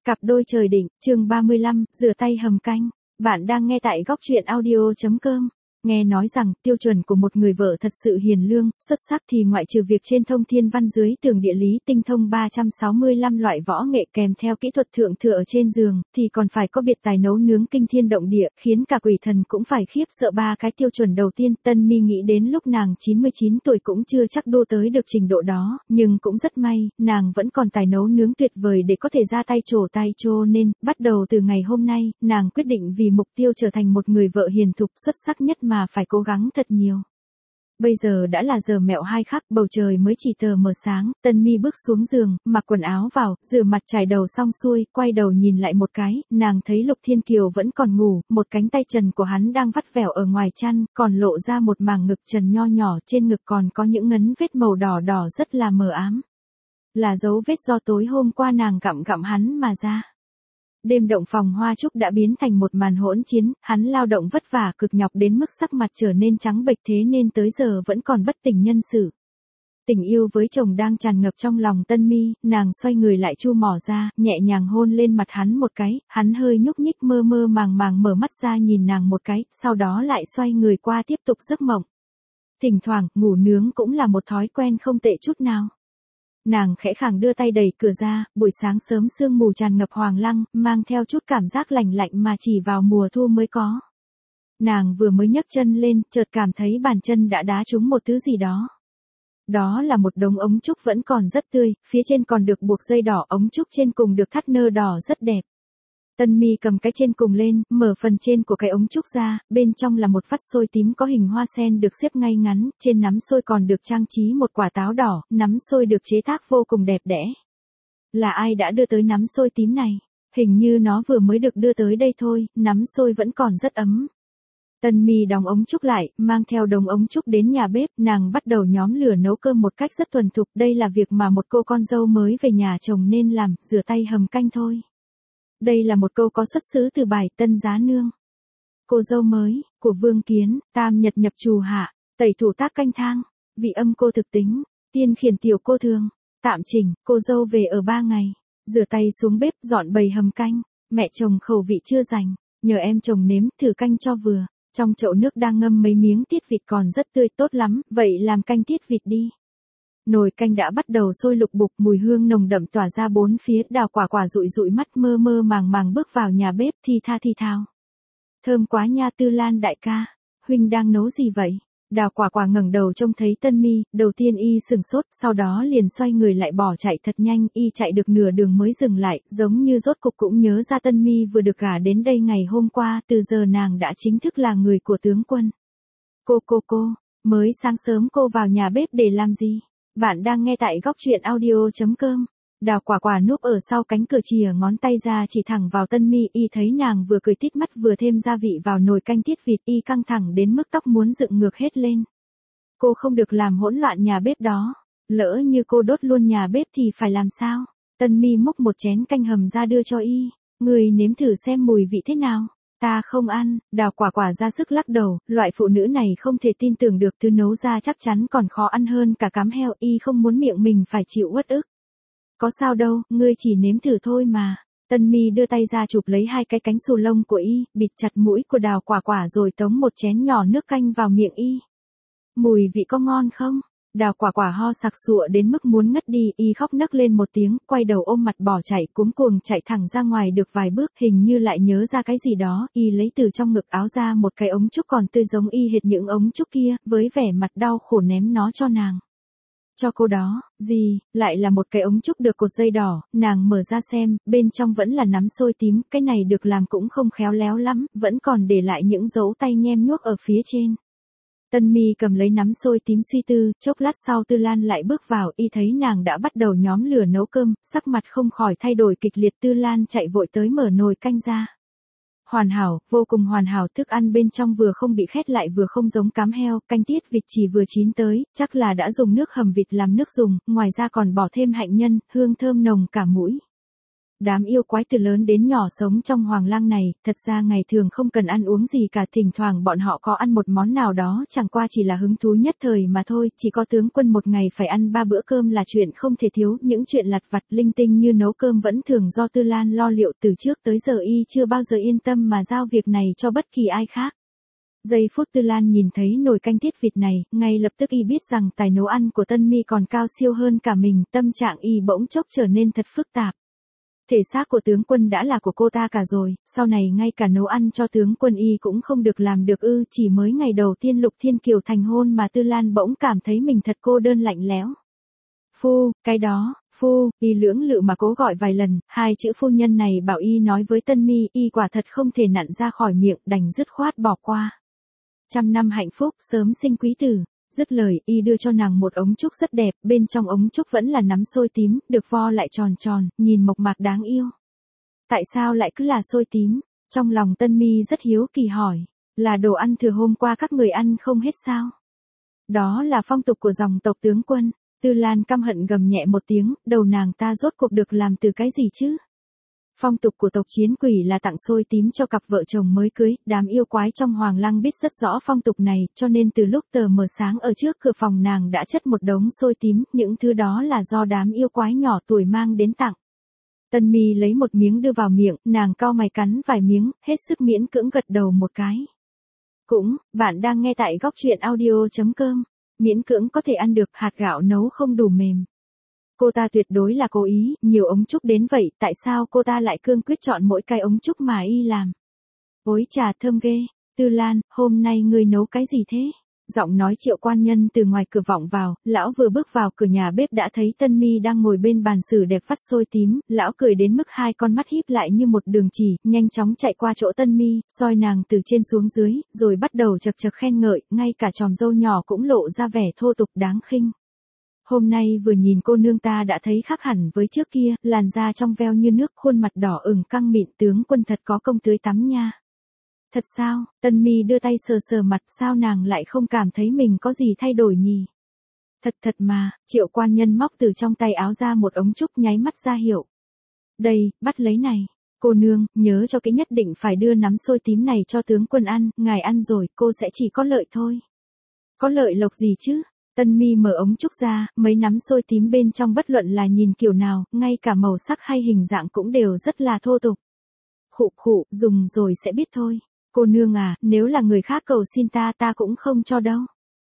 Cặp đôi trời định, chương 35, rửa tay hầm canh. Bạn đang nghe tại góc truyện audio.com. Nghe nói rằng, tiêu chuẩn của một người vợ thật sự hiền lương, xuất sắc thì ngoại trừ việc trên thông thiên văn dưới tường địa lý tinh thông 365 loại võ nghệ kèm theo kỹ thuật thượng thừa ở trên giường, thì còn phải có biệt tài nấu nướng kinh thiên động địa, khiến cả quỷ thần cũng phải khiếp sợ. Ba cái tiêu chuẩn đầu tiên, Tân Mi nghĩ đến lúc nàng 99 tuổi cũng chưa chắc đua tới được trình độ đó, nhưng cũng rất may, nàng vẫn còn tài nấu nướng tuyệt vời để có thể ra tay trổ tay cho nên, bắt đầu từ ngày hôm nay, nàng quyết định vì mục tiêu trở thành một người vợ hiền thục xuất sắc nhất mà phải cố gắng thật nhiều. Bây giờ đã là giờ mẹo 2 khắc, bầu trời mới chỉ tờ mờ sáng, Tân Mi bước xuống giường, mặc quần áo vào, rửa mặt chải đầu xong xuôi, quay đầu nhìn lại một cái, nàng thấy Lục Thiên Kiều vẫn còn ngủ, một cánh tay trần của hắn đang vắt vẻo ở ngoài chăn, còn lộ ra một màng ngực trần nho nhỏ, trên ngực còn có những ngấn vết màu đỏ đỏ rất là mờ ám. Là dấu vết do tối hôm qua nàng gặm hắn mà ra. Đêm động phòng hoa trúc đã biến thành một màn hỗn chiến, hắn lao động vất vả cực nhọc đến mức sắc mặt trở nên trắng bệch thế nên tới giờ vẫn còn bất tỉnh nhân sự. Tình yêu với chồng đang tràn ngập trong lòng Tân Mi, nàng xoay người lại chu mỏ ra, nhẹ nhàng hôn lên mặt hắn một cái, hắn hơi nhúc nhích mơ mơ màng màng mở mắt ra nhìn nàng một cái, sau đó lại xoay người qua tiếp tục giấc mộng. Thỉnh thoảng, ngủ nướng cũng là một thói quen không tệ chút nào. Nàng khẽ khàng đưa tay đẩy cửa ra, buổi sáng sớm sương mù tràn ngập hoàng lăng, mang theo chút cảm giác lạnh lạnh mà chỉ vào mùa thu mới có. Nàng vừa mới nhấc chân lên, chợt cảm thấy bàn chân đã đá trúng một thứ gì đó. Đó là một đống ống trúc vẫn còn rất tươi, phía trên còn được buộc dây đỏ, ống trúc trên cùng được thắt nơ đỏ rất đẹp. Tân Mi cầm cái trên cùng lên, mở phần trên của cái ống trúc ra, bên trong là một vắt xôi tím có hình hoa sen được xếp ngay ngắn, trên nắm xôi còn được trang trí một quả táo đỏ, nắm xôi được chế tác vô cùng đẹp đẽ. Là ai đã đưa tới nắm xôi tím này? Hình như nó vừa mới được đưa tới đây thôi, nắm xôi vẫn còn rất ấm. Tân Mi đóng ống trúc lại, mang theo đống ống trúc đến nhà bếp, nàng bắt đầu nhóm lửa nấu cơm một cách rất thuần thục, đây là việc mà một cô con dâu mới về nhà chồng nên làm, rửa tay hầm canh thôi. Đây là một câu có xuất xứ từ bài Tân Giá Nương. Cô dâu mới, của Vương Kiến, tam nhật nhập trù hạ, tẩy thủ tác canh thang, vị âm cô thực tính, tiên khiển tiểu cô thường, tạm chỉnh, cô dâu về ở 3 ngày, rửa tay xuống bếp dọn bầy hầm canh, mẹ chồng khẩu vị chưa dành, nhờ em chồng nếm thử canh cho vừa, trong chậu nước đang ngâm mấy miếng tiết vịt còn rất tươi tốt lắm, vậy làm canh tiết vịt đi. Nồi canh đã bắt đầu sôi lục bục, mùi hương nồng đậm tỏa ra bốn phía, Đào Quả Quả dụi dụi mắt mơ mơ màng màng bước vào nhà bếp thi thao. Thơm quá nha Tư Lan đại ca, huynh đang nấu gì vậy? Đào Quả Quả ngẩng đầu trông thấy Tân Mi, đầu tiên y sừng sốt, sau đó liền xoay người lại bỏ chạy thật nhanh, y chạy được nửa đường mới dừng lại, giống như rốt cục cũng nhớ ra Tân Mi vừa được gả đến đây ngày hôm qua, từ giờ nàng đã chính thức là người của tướng quân. Cô, mới sáng sớm cô vào nhà bếp để làm gì? Bạn đang nghe tại góc truyện audio.com. Đào Quả Quả núp ở sau cánh cửa chìa ngón tay ra chỉ thẳng vào Tân Mi, y thấy nàng vừa cười tít mắt vừa thêm gia vị vào nồi canh tiết vịt, y căng thẳng đến mức tóc muốn dựng ngược hết lên. Cô không được làm hỗn loạn nhà bếp đó, lỡ như cô đốt luôn nhà bếp thì phải làm sao? Tân Mi múc một chén canh hầm ra đưa cho y, người nếm thử xem mùi vị thế nào. Ta không ăn, Đào Quả Quả ra sức lắc đầu, loại phụ nữ này không thể tin tưởng được, thứ nấu ra chắc chắn còn khó ăn hơn cả cám heo, y không muốn miệng mình phải chịu uất ức. Có sao đâu, ngươi chỉ nếm thử thôi mà. Tân Mi đưa tay ra chụp lấy 2 cái cánh xù lông của y, bịt chặt mũi của Đào Quả Quả rồi tống một chén nhỏ nước canh vào miệng y. Mùi vị có ngon không? Đào Quả Quả ho sặc sụa đến mức muốn ngất đi, y khóc nấc lên một tiếng, quay đầu ôm mặt bỏ chạy, cuống cuồng chạy thẳng ra ngoài được vài bước, hình như lại nhớ ra cái gì đó, y lấy từ trong ngực áo ra một cái ống trúc còn tươi giống y hệt những ống trúc kia, với vẻ mặt đau khổ ném nó cho nàng. Cho cô đó, gì, lại là một cái ống trúc được cột dây đỏ, nàng mở ra xem, bên trong vẫn là nắm xôi tím, cái này được làm cũng không khéo léo lắm, vẫn còn để lại những dấu tay nhem nhuốc ở phía trên. Tân Mi cầm lấy nắm xôi tím suy tư, chốc lát sau Tư Lan lại bước vào, y thấy nàng đã bắt đầu nhóm lửa nấu cơm, sắc mặt không khỏi thay đổi kịch liệt. Tư Lan chạy vội tới mở nồi canh ra. Hoàn hảo, vô cùng hoàn hảo, thức ăn bên trong vừa không bị khét lại vừa không giống cám heo, canh tiết vịt chỉ vừa chín tới, chắc là đã dùng nước hầm vịt làm nước dùng, ngoài ra còn bỏ thêm hạnh nhân, hương thơm nồng cả mũi. Đám yêu quái từ lớn đến nhỏ sống trong hoàng lang này, thật ra ngày thường không cần ăn uống gì cả, thỉnh thoảng bọn họ có ăn một món nào đó chẳng qua chỉ là hứng thú nhất thời mà thôi, chỉ có tướng quân một ngày phải ăn 3 bữa cơm là chuyện không thể thiếu, những chuyện lặt vặt linh tinh như nấu cơm vẫn thường do Tư Lan lo liệu, từ trước tới giờ y chưa bao giờ yên tâm mà giao việc này cho bất kỳ ai khác. Giây phút Tư Lan nhìn thấy nồi canh tiết vịt này, ngay lập tức y biết rằng tài nấu ăn của Tân Mi còn cao siêu hơn cả mình, tâm trạng y bỗng chốc trở nên thật phức tạp. Thể xác của tướng quân đã là của cô ta cả rồi, sau này ngay cả nấu ăn cho tướng quân y cũng không được làm được ư, chỉ mới ngày đầu tiên Lục Thiên Kiều thành hôn mà Tư Lan bỗng cảm thấy mình thật cô đơn lạnh lẽo. Phu, cái đó, phu, y lưỡng lự mà cố gọi vài lần, hai chữ phu nhân này bảo y nói với Tân Mi, y quả thật không thể nặn ra khỏi miệng, đành dứt khoát bỏ qua. 100 năm hạnh phúc, sớm sinh quý tử. Dứt lời, y đưa cho nàng một ống trúc rất đẹp, bên trong ống trúc vẫn là nắm xôi tím, được vo lại tròn tròn, nhìn mộc mạc đáng yêu. Tại sao lại cứ là xôi tím? Trong lòng Tân Mi rất hiếu kỳ hỏi, là đồ ăn thừa hôm qua các người ăn không hết sao? Đó là phong tục của dòng tộc tướng quân. Tư Lan căm hận gầm nhẹ một tiếng, đầu nàng ta rốt cuộc được làm từ cái gì chứ? Phong tục của tộc Chiến Quỷ là tặng xôi tím cho cặp vợ chồng mới cưới, đám yêu quái trong hoàng lăng biết rất rõ phong tục này, cho nên từ lúc tờ mờ sáng ở trước cửa phòng nàng đã chất một đống xôi tím, những thứ đó là do đám yêu quái nhỏ tuổi mang đến tặng. Tân Mi lấy một miếng đưa vào miệng, nàng cau mày cắn vài miếng, hết sức miễn cưỡng gật đầu một cái. Bạn đang nghe tại góc truyện audio.com, miễn cưỡng có thể ăn được, hạt gạo nấu không đủ mềm. Cô ta tuyệt đối là cố ý, nhiều ống trúc đến vậy, tại sao cô ta lại cương quyết chọn mỗi cái ống trúc mà y làm? Ôi trà thơm ghê, Tư Lan, hôm nay ngươi nấu cái gì thế? Giọng nói Triệu quan nhân từ ngoài cửa vọng vào, lão vừa bước vào cửa nhà bếp đã thấy Tân Mi đang ngồi bên bàn xử đẹp vắt xôi tím, lão cười đến mức hai con mắt híp lại như một đường chỉ, nhanh chóng chạy qua chỗ Tân Mi, soi nàng từ trên xuống dưới, rồi bắt đầu chậc chậc khen ngợi, ngay cả chòm râu nhỏ cũng lộ ra vẻ thô tục đáng khinh. Hôm nay vừa nhìn cô nương ta đã thấy khác hẳn với trước kia, làn da trong veo như nước, khuôn mặt đỏ ửng căng mịn, tướng quân thật có công tưới tắm nha. Thật sao? Tân Mi đưa tay sờ sờ mặt, sao nàng lại không cảm thấy mình có gì thay đổi nhỉ? Thật mà, Triệu quan nhân móc từ trong tay áo ra một ống trúc, nháy mắt ra hiệu. Đây, bắt lấy này. Cô nương, nhớ cho kỹ, nhất định phải đưa nắm xôi tím này cho tướng quân ăn, ngài ăn rồi, cô sẽ chỉ có lợi thôi. Có lợi lộc gì chứ? Tân Mi mở ống trúc ra, mấy nắm xôi tím bên trong bất luận là nhìn kiểu nào, ngay cả màu sắc hay hình dạng cũng đều rất là thô tục. Khụ, dùng rồi sẽ biết thôi. Cô nương à, nếu là người khác cầu xin ta cũng không cho đâu.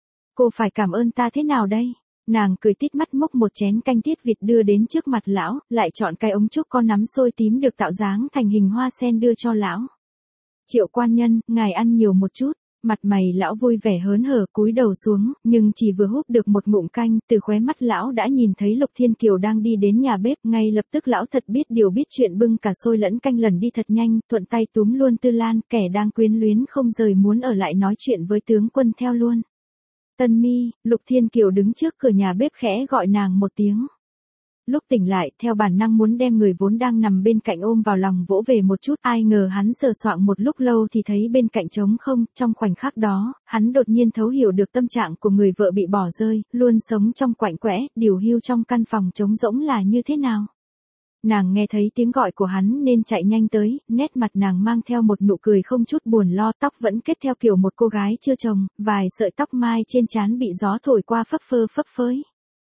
Cô phải cảm ơn ta thế nào đây? Nàng cười tít mắt múc một chén canh tiết vịt đưa đến trước mặt lão, lại chọn cái ống trúc có nắm xôi tím được tạo dáng thành hình hoa sen đưa cho lão. Triệu quan nhân, ngài ăn nhiều một chút. Mặt mày lão vui vẻ hớn hở, cúi đầu xuống, nhưng chỉ vừa húp được một ngụm canh, từ khóe mắt lão đã nhìn thấy Lục Thiên Kiều đang đi đến nhà bếp, ngay lập tức lão thật biết điều biết chuyện bưng cả xôi lẫn canh lần đi thật nhanh, thuận tay túm luôn Tư Lan, kẻ đang quyến luyến không rời muốn ở lại nói chuyện với tướng quân theo luôn. Tân Mi, Lục Thiên Kiều đứng trước cửa nhà bếp khẽ gọi nàng một tiếng. Lúc tỉnh lại, theo bản năng muốn đem người vốn đang nằm bên cạnh ôm vào lòng vỗ về một chút, ai ngờ hắn sờ soạng một lúc lâu thì thấy bên cạnh trống không, trong khoảnh khắc đó, hắn đột nhiên thấu hiểu được tâm trạng của người vợ bị bỏ rơi, luôn sống trong quạnh quẽ, điều hưu trong căn phòng trống rỗng là như thế nào. Nàng nghe thấy tiếng gọi của hắn nên chạy nhanh tới, nét mặt nàng mang theo một nụ cười không chút buồn lo, tóc vẫn kết theo kiểu một cô gái chưa chồng, vài sợi tóc mai trên trán bị gió thổi qua phấp phới.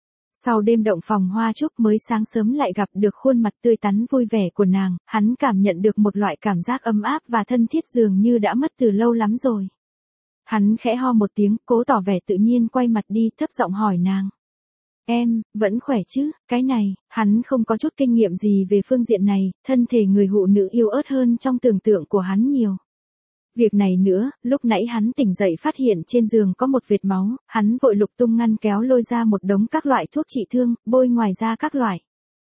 Sau đêm động phòng hoa trúc mới sáng sớm lại gặp được khuôn mặt tươi tắn vui vẻ của nàng, hắn cảm nhận được một loại cảm giác ấm áp và thân thiết dường như đã mất từ lâu lắm rồi. Hắn khẽ ho một tiếng, cố tỏ vẻ tự nhiên quay mặt đi, thấp giọng hỏi nàng. Em, vẫn khỏe chứ? Cái này, hắn không có chút kinh nghiệm gì về phương diện này, thân thể người phụ nữ yếu ớt hơn trong tưởng tượng của hắn nhiều. Việc này nữa, lúc nãy hắn tỉnh dậy phát hiện trên giường có một vệt máu, hắn vội lục tung ngăn kéo lôi ra một đống các loại thuốc trị thương, bôi ngoài ra các loại.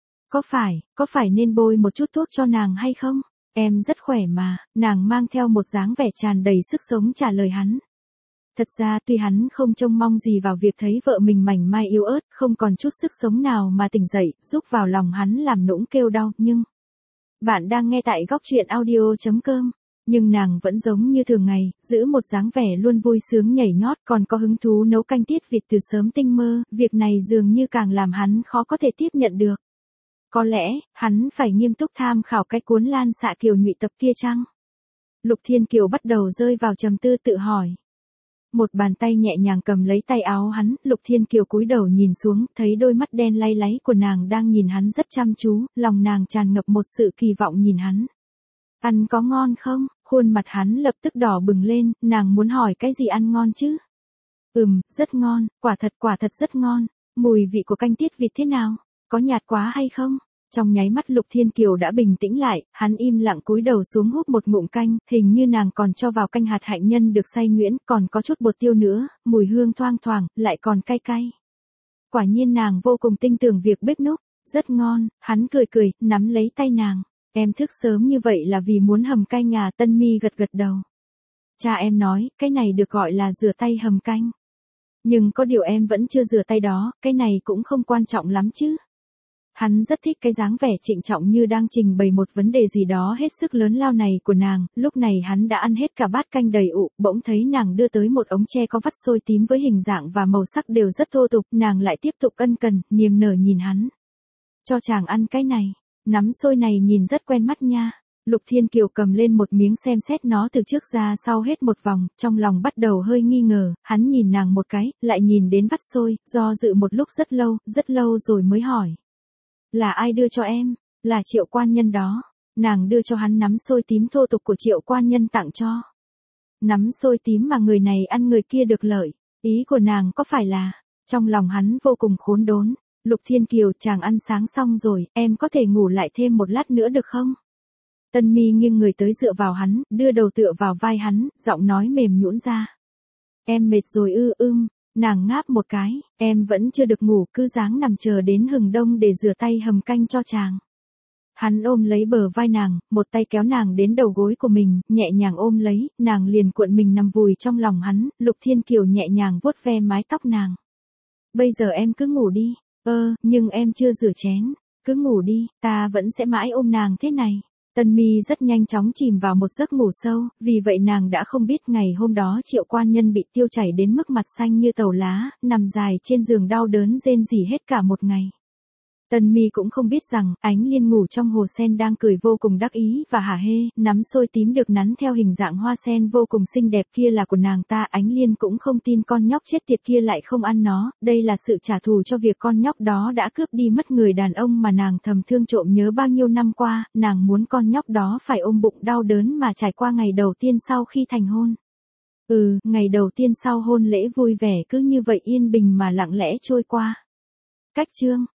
Có phải nên bôi một chút thuốc cho nàng hay không? Em rất khỏe mà, nàng mang theo một dáng vẻ tràn đầy sức sống trả lời hắn. Thật ra tuy hắn không trông mong gì vào việc thấy vợ mình mảnh mai yếu ớt, không còn chút sức sống nào mà tỉnh dậy, giúp vào lòng hắn làm nũng kêu đau, nhưng... Bạn đang nghe tại góc truyện audio.com. Nhưng nàng vẫn giống như thường ngày, giữ một dáng vẻ luôn vui sướng nhảy nhót, còn có hứng thú nấu canh tiết vịt từ sớm tinh mơ, việc này dường như càng làm hắn khó có thể tiếp nhận được. Có lẽ, hắn phải nghiêm túc tham khảo cái cuốn Lan Xạ Kiều Nhụy tập kia chăng? Lục Thiên Kiều bắt đầu rơi vào trầm tư tự hỏi. Một bàn tay nhẹ nhàng cầm lấy tay áo hắn, Lục Thiên Kiều cúi đầu nhìn xuống, thấy đôi mắt đen lay láy của nàng đang nhìn hắn rất chăm chú, lòng nàng tràn ngập một sự kỳ vọng nhìn hắn. Ăn có ngon không? Khuôn mặt hắn lập tức đỏ bừng lên, nàng muốn hỏi cái gì ăn ngon chứ? Rất ngon, quả thật rất ngon. Mùi vị của canh tiết vịt thế nào? Có nhạt quá hay không? Trong nháy mắt Lục Thiên Kiều đã bình tĩnh lại, hắn im lặng cúi đầu xuống húp một ngụm canh, hình như nàng còn cho vào canh hạt hạnh nhân được xay nhuyễn, còn có chút bột tiêu nữa, mùi hương thoang thoảng, lại còn cay cay. Quả nhiên nàng vô cùng tin tưởng việc bếp núc, rất ngon, hắn cười cười, nắm lấy tay nàng. Em thức sớm như vậy là vì muốn hầm canh à? Tân Mi gật gật đầu. Cha em nói, cái này được gọi là rửa tay hầm canh. Nhưng có điều em vẫn chưa rửa tay đó, cái này cũng không quan trọng lắm chứ. Hắn rất thích cái dáng vẻ trịnh trọng như đang trình bày một vấn đề gì đó hết sức lớn lao này của nàng, lúc này hắn đã ăn hết cả bát canh đầy ụ, bỗng thấy nàng đưa tới một ống tre có vắt xôi tím với hình dạng và màu sắc đều rất thô tục, nàng lại tiếp tục ân cần, niềm nở nhìn hắn. Cho chàng ăn cái này, nắm xôi này nhìn rất quen mắt nha. Lục Thiên Kiều cầm lên một miếng xem xét nó từ trước ra sau hết một vòng, trong lòng bắt đầu hơi nghi ngờ, hắn nhìn nàng một cái, lại nhìn đến vắt xôi, do dự một lúc rất lâu rồi mới hỏi. Là ai đưa cho em? Là Triệu quan nhân đó. Nàng đưa cho hắn nắm xôi tím thô tục của Triệu quan nhân tặng cho. Nắm xôi tím mà người này ăn người kia được lợi. Ý của nàng có phải là, trong lòng hắn vô cùng khốn đốn. Lục Thiên Kiều, chàng ăn sáng xong rồi, em có thể ngủ lại thêm một lát nữa được không? Tân Mi nghiêng người tới dựa vào hắn, đưa đầu tựa vào vai hắn, giọng nói mềm nhũn ra. Em mệt rồi nàng ngáp một cái, em vẫn chưa được ngủ, cứ dáng nằm chờ đến hừng đông để rửa tay hầm canh cho chàng. Hắn ôm lấy bờ vai nàng, một tay kéo nàng đến đầu gối của mình, nhẹ nhàng ôm lấy, nàng liền cuộn mình nằm vùi trong lòng hắn, Lục Thiên Kiều nhẹ nhàng vuốt ve mái tóc nàng. Bây giờ em cứ ngủ đi, nhưng em chưa rửa chén, cứ ngủ đi, ta vẫn sẽ mãi ôm nàng thế này. Tân Mi rất nhanh chóng chìm vào một giấc ngủ sâu, vì vậy nàng đã không biết ngày hôm đó Triệu quan nhân bị tiêu chảy đến mức mặt xanh như tàu lá, nằm dài trên giường đau đớn rên rỉ hết cả một ngày. Tân Mi cũng không biết rằng, Ánh Liên ngủ trong hồ sen đang cười vô cùng đắc ý và hả hê, nắm xôi tím được nắn theo hình dạng hoa sen vô cùng xinh đẹp kia là của nàng ta. Ánh Liên cũng không tin con nhóc chết tiệt kia lại không ăn nó, đây là sự trả thù cho việc con nhóc đó đã cướp đi mất người đàn ông mà nàng thầm thương trộm nhớ bao nhiêu năm qua, nàng muốn con nhóc đó phải ôm bụng đau đớn mà trải qua ngày đầu tiên sau khi thành hôn. Ngày đầu tiên sau hôn lễ vui vẻ cứ như vậy yên bình mà lặng lẽ trôi qua. Cách chương